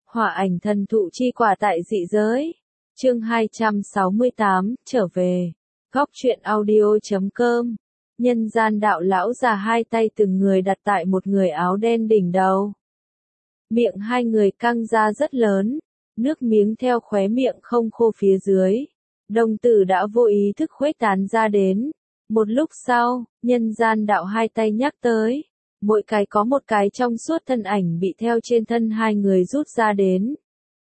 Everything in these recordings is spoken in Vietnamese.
Hỏa ảnh thần thụ chi quả tại dị giới. Chương 268, trở về. Góc truyện audio.com. Nhân gian đạo lão già hai tay từng người đặt tại một người áo đen đỉnh đầu. Miệng hai người căng ra rất lớn, nước miếng theo khóe miệng không khô phía dưới. Đồng tử đã vô ý thức khuếch tán ra đến. Một lúc sau, nhân gian đạo hai tay nhắc tới. Mỗi cái có một cái trong suốt thân ảnh bị theo trên thân hai người rút ra đến.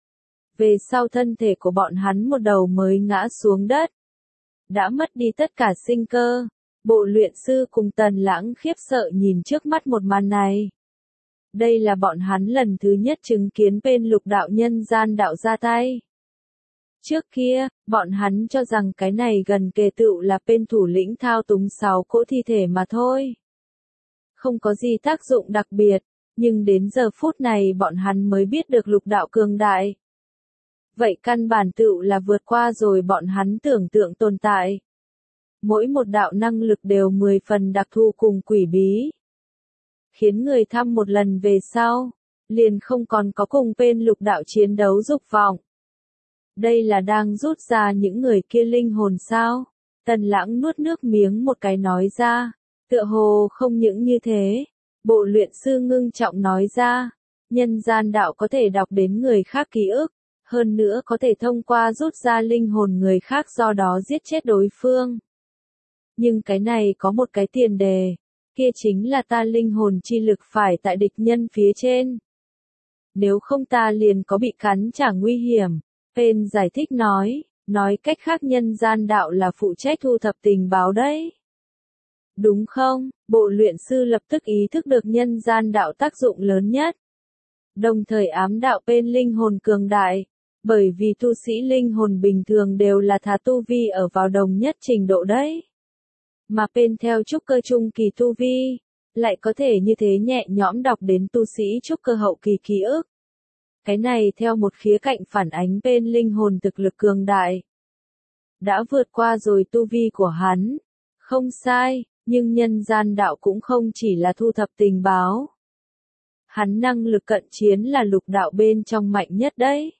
Về sau thân thể của bọn hắn một đầu mới ngã xuống đất. Đã mất đi tất cả sinh cơ. Bộ luyện sư cùng Tần Lãng khiếp sợ nhìn trước mắt một màn này. Đây là bọn hắn lần thứ nhất chứng kiến bên lục đạo nhân gian đạo ra tay. Trước kia, bọn hắn cho rằng cái này gần kề tựu là bên thủ lĩnh thao túng 6 cỗ thi thể mà thôi. Không có gì tác dụng đặc biệt, nhưng đến giờ phút này bọn hắn mới biết được lục đạo cường đại. Vậy căn bản tựu là vượt qua rồi bọn hắn tưởng tượng tồn tại. Mỗi một đạo năng lực đều 10 phần đặc thù cùng quỷ bí. Khiến người thăm một lần về sau, liền không còn có cùng bên lục đạo chiến đấu dục vọng. Đây là đang rút ra những người kia linh hồn sao? Tần Lãng nuốt nước miếng một cái nói ra. Tựa hồ không những như thế, bộ luyện sư ngưng trọng nói ra, nhân gian đạo có thể đọc đến người khác ký ức, hơn nữa có thể thông qua rút ra linh hồn người khác do đó giết chết đối phương. Nhưng cái này có một cái tiền đề, kia chính là ta linh hồn chi lực phải tại địch nhân phía trên. Nếu không ta liền có bị cắn trả nguy hiểm, Pen giải thích nói cách khác nhân gian đạo là phụ trách thu thập tình báo đấy. Đúng không? Bộ luyện sư lập tức ý thức được nhân gian đạo tác dụng lớn nhất. Đồng thời ám đạo bên linh hồn cường đại, bởi vì tu sĩ linh hồn bình thường đều là thà tu vi ở vào đồng nhất trình độ đấy. Mà bên theo trúc cơ trung kỳ tu vi, lại có thể như thế nhẹ nhõm đọc đến tu sĩ trúc cơ hậu kỳ ký ức. Cái này theo một khía cạnh phản ánh bên linh hồn thực lực cường đại. Đã vượt qua rồi tu vi của hắn. Không sai. Nhưng nhân gian đạo cũng không chỉ là thu thập tình báo. Hắn năng lực cận chiến là lục đạo bên trong mạnh nhất đấy.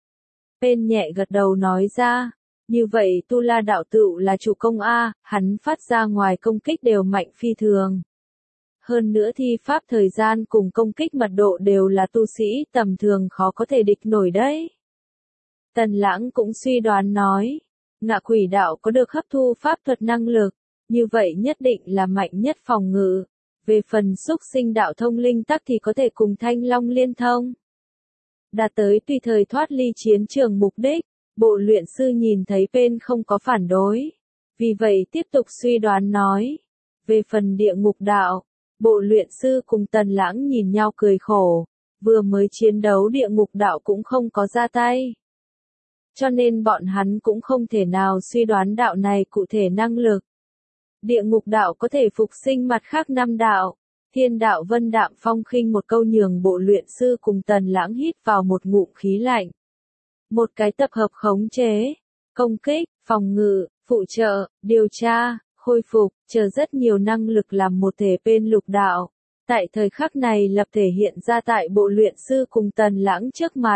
Pen nhẹ gật đầu nói ra, như vậy Tu La đạo tựu là chủ công A, hắn phát ra ngoài công kích đều mạnh phi thường. Hơn nữa thi pháp thời gian cùng công kích mật độ đều là tu sĩ tầm thường khó có thể địch nổi đấy. Tần Lãng cũng suy đoán nói, Ngạ Quỷ đạo có được hấp thu pháp thuật năng lực. Như vậy nhất định là mạnh nhất phòng ngự. Về phần xúc sinh đạo thông linh tắc thì có thể cùng Thanh Long liên thông. Đạt tới tùy thời thoát ly chiến trường mục đích, bộ luyện sư nhìn thấy bên không có phản đối. Vì vậy tiếp tục suy đoán nói. Về phần địa ngục đạo, bộ luyện sư cùng Tần Lãng nhìn nhau cười khổ. Vừa mới chiến đấu địa ngục đạo cũng không có ra tay. Cho nên bọn hắn cũng không thể nào suy đoán đạo này cụ thể năng lực. Địa ngục đạo có thể phục sinh mặt khác 5 đạo. Thiên đạo Vân Đạm Phong khinh một câu nhường bộ luyện sư cùng Tần Lãng hít vào một ngụm khí lạnh. Một cái tập hợp khống chế, công kích, phòng ngự, phụ trợ, điều tra, khôi phục, chờ rất nhiều năng lực làm một thể bên lục đạo. Tại thời khắc này lập thể hiện ra tại bộ luyện sư cùng Tần Lãng trước mặt.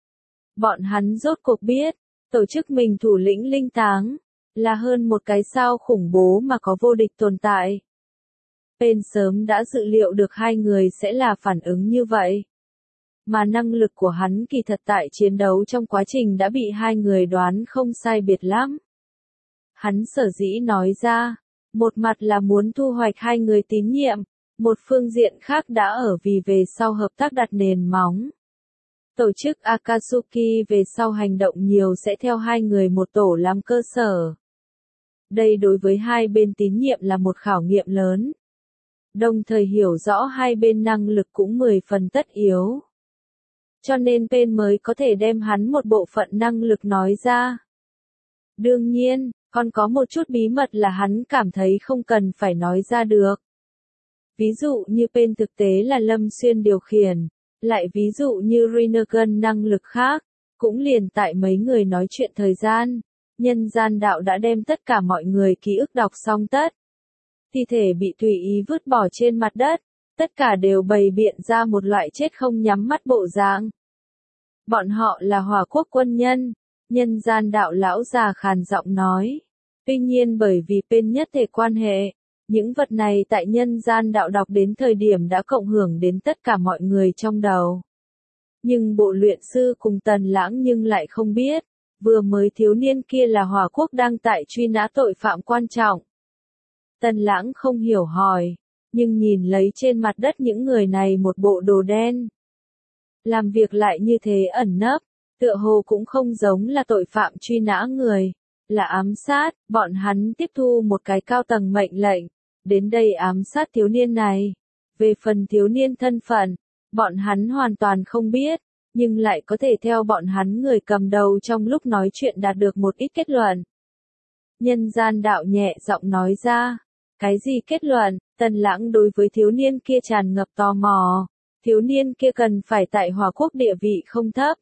Bọn hắn rốt cuộc biết, tổ chức mình thủ lĩnh linh táng. Là hơn một cái sao khủng bố mà có vô địch tồn tại. Pen sớm đã dự liệu được hai người sẽ là phản ứng như vậy. Mà năng lực của hắn kỳ thật tại chiến đấu trong quá trình đã bị hai người đoán không sai biệt lắm. Hắn sở dĩ nói ra, một mặt là muốn thu hoạch hai người tín nhiệm, một phương diện khác đã ở vì về sau hợp tác đặt nền móng. Tổ chức Akatsuki về sau hành động nhiều sẽ theo hai người một tổ làm cơ sở. Đây đối với hai bên tín nhiệm là một khảo nghiệm lớn. Đồng thời hiểu rõ hai bên năng lực cũng 10 phần tất yếu. Cho nên Pen mới có thể đem hắn một bộ phận năng lực nói ra. Đương nhiên, còn có một chút bí mật là hắn cảm thấy không cần phải nói ra được. Ví dụ như Pen thực tế là Lâm Xuyên điều khiển, lại ví dụ như Rinnegan năng lực khác, cũng liền tại mấy người nói chuyện thời gian. Nhân gian đạo đã đem tất cả mọi người ký ức đọc xong tất. Thi thể bị tùy ý vứt bỏ trên mặt đất, tất cả đều bày biện ra một loại chết không nhắm mắt bộ dạng. Bọn họ là Hỏa Quốc quân nhân, nhân gian đạo lão già khàn giọng nói. Tuy nhiên bởi vì bên nhất thể quan hệ, những vật này tại nhân gian đạo đọc đến thời điểm đã cộng hưởng đến tất cả mọi người trong đầu. Nhưng bộ luyện sư cùng Tần Lãng nhưng lại không biết, vừa mới thiếu niên kia là Hỏa Quốc đang tại truy nã tội phạm quan trọng. Tần Lãng không hiểu hỏi, nhưng nhìn lấy trên mặt đất những người này một bộ đồ đen. Làm việc lại như thế ẩn nấp, tựa hồ cũng không giống là tội phạm truy nã người, là ám sát, bọn hắn tiếp thu một cái cao tầng mệnh lệnh, đến đây ám sát thiếu niên này. Về phần thiếu niên thân phận, bọn hắn hoàn toàn không biết, nhưng lại có thể theo bọn hắn người cầm đầu trong lúc nói chuyện đạt được một ít kết luận. Nhân gian đạo nhẹ giọng nói ra, cái gì kết luận? Tần Lãng đối với thiếu niên kia tràn ngập tò mò, thiếu niên kia cần phải tại Hỏa Quốc địa vị không thấp.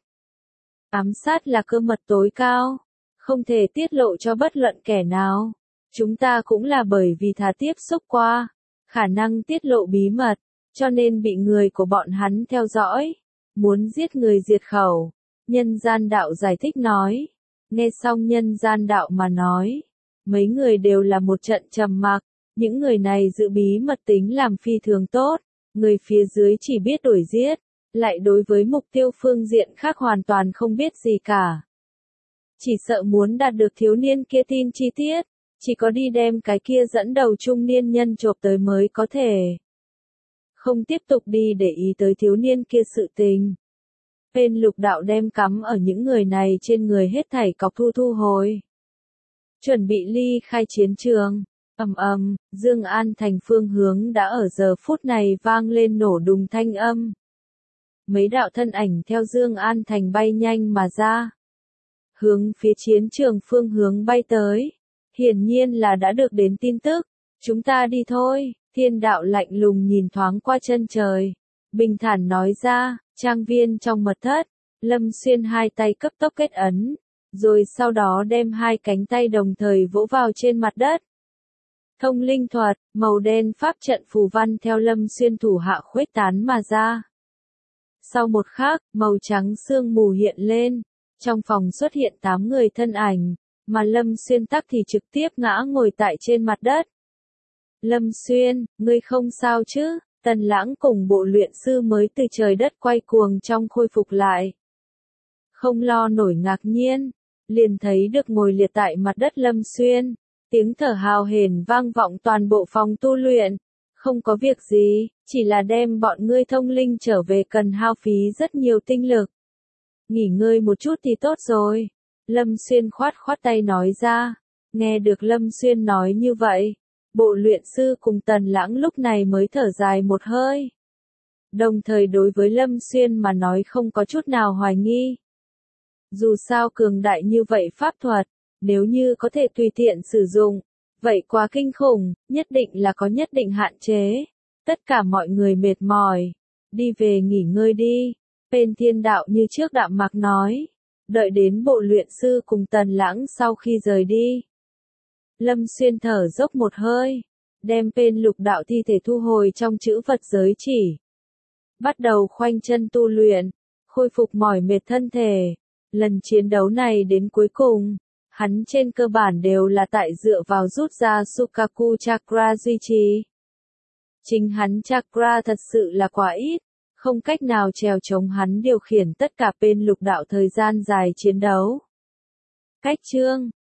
Ám sát là cơ mật tối cao, không thể tiết lộ cho bất luận kẻ nào. Chúng ta cũng là bởi vì thà tiếp xúc qua, khả năng tiết lộ bí mật, cho nên bị người của bọn hắn theo dõi, muốn giết người diệt khẩu. Nhân gian đạo giải thích nói, nghe xong nhân gian đạo mà nói, mấy người đều là một trận trầm mặc, những người này giữ bí mật tính làm phi thường tốt, người phía dưới chỉ biết đuổi giết, lại đối với mục tiêu phương diện khác hoàn toàn không biết gì cả. Chỉ sợ muốn đạt được thiếu niên kia tin chi tiết, chỉ có đi đem cái kia dẫn đầu trung niên nhân chộp tới mới có thể. Không tiếp tục đi để ý tới thiếu niên kia sự tình. Bên lục đạo đem cắm ở những người này trên người hết thảy cọc thu hồi. Chuẩn bị ly khai chiến trường. Dương An Thành phương hướng đã ở giờ phút này vang lên nổ đùng thanh âm. Mấy đạo thân ảnh theo Dương An Thành bay nhanh mà ra. Hướng phía chiến trường phương hướng bay tới. Hiển nhiên là đã được đến tin tức. Chúng ta đi thôi. Thiên đạo lạnh lùng nhìn thoáng qua chân trời. Bình thản nói ra, trang viên trong mật thất. Lâm Xuyên hai tay cấp tốc kết ấn. Rồi sau đó đem hai cánh tay đồng thời vỗ vào trên mặt đất. Thông linh thuật, màu đen pháp trận phù văn theo Lâm Xuyên thủ hạ khuếch tán mà ra. Sau một khắc, màu trắng sương mù hiện lên. Trong phòng xuất hiện 8 người thân ảnh, mà Lâm Xuyên tắc thì trực tiếp ngã ngồi tại trên mặt đất. Lâm Xuyên, ngươi không sao chứ? Tần Lãng cùng bộ luyện sư mới từ trời đất quay cuồng trong khôi phục lại. Không lo nổi ngạc nhiên, liền thấy được ngồi liệt tại mặt đất Lâm Xuyên. Tiếng thở hào hển vang vọng toàn bộ phòng tu luyện. Không có việc gì, chỉ là đem bọn ngươi thông linh trở về cần hao phí rất nhiều tinh lực. Nghỉ ngơi một chút thì tốt rồi. Lâm Xuyên khoát khoát tay nói ra. Nghe được Lâm Xuyên nói như vậy, bộ luyện sư cùng Tần Lãng lúc này mới thở dài một hơi. Đồng thời đối với Lâm Xuyên mà nói không có chút nào hoài nghi. Dù sao cường đại như vậy pháp thuật, nếu như có thể tùy tiện sử dụng, vậy quá kinh khủng, nhất định là có nhất định hạn chế. Tất cả mọi người mệt mỏi, đi về nghỉ ngơi đi. Bên Thiên đạo như trước đạm mạc nói, đợi đến bộ luyện sư cùng Tần Lãng sau khi rời đi. Lâm Xuyên thở dốc một hơi, đem bên lục đạo thi thể thu hồi trong chữ vật giới chỉ. Bắt đầu khoanh chân tu luyện, khôi phục mỏi mệt thân thể. Lần chiến đấu này đến cuối cùng, hắn trên cơ bản đều là tại dựa vào rút ra Sukaku Chakra duy trì. Chính hắn Chakra thật sự là quá ít, không cách nào trèo chống hắn điều khiển tất cả bên lục đạo thời gian dài chiến đấu. Cách chương